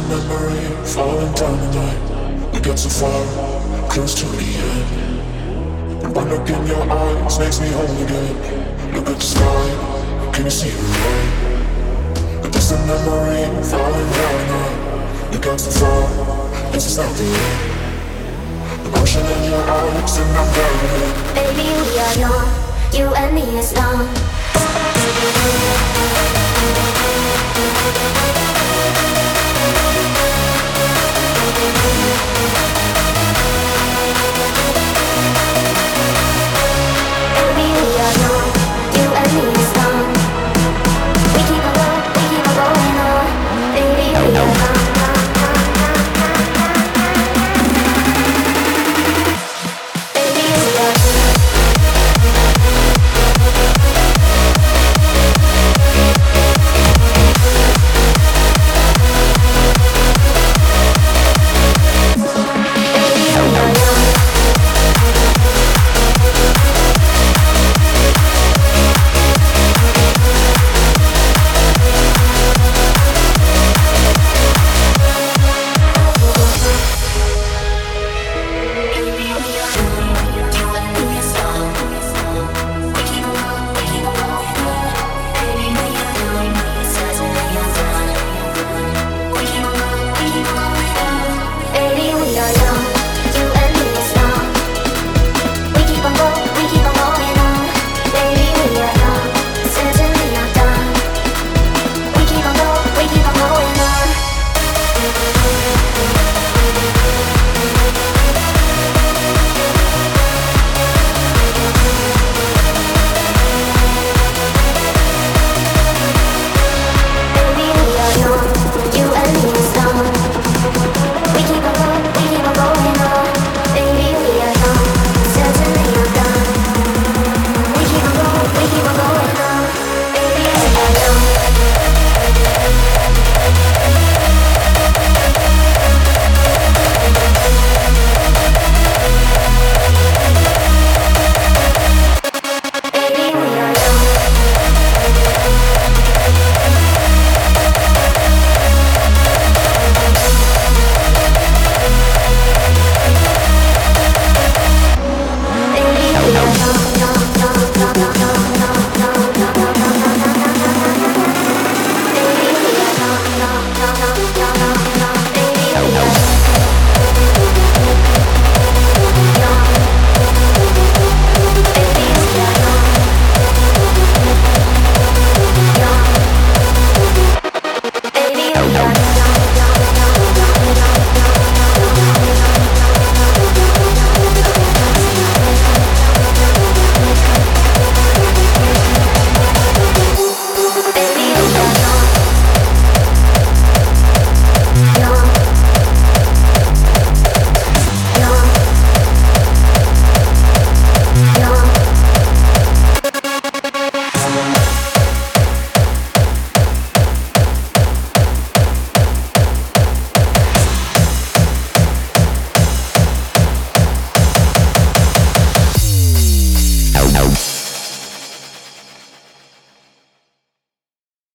memory falling down the night. We get so far, close to the end. And one look in your eyes makes me whole again. Look at the sky, can you see the light? A distant memory falling down the night. We got so far, this is not the end. Emotion in your eyes and I'm down again. Baby, we are young, you and me is long.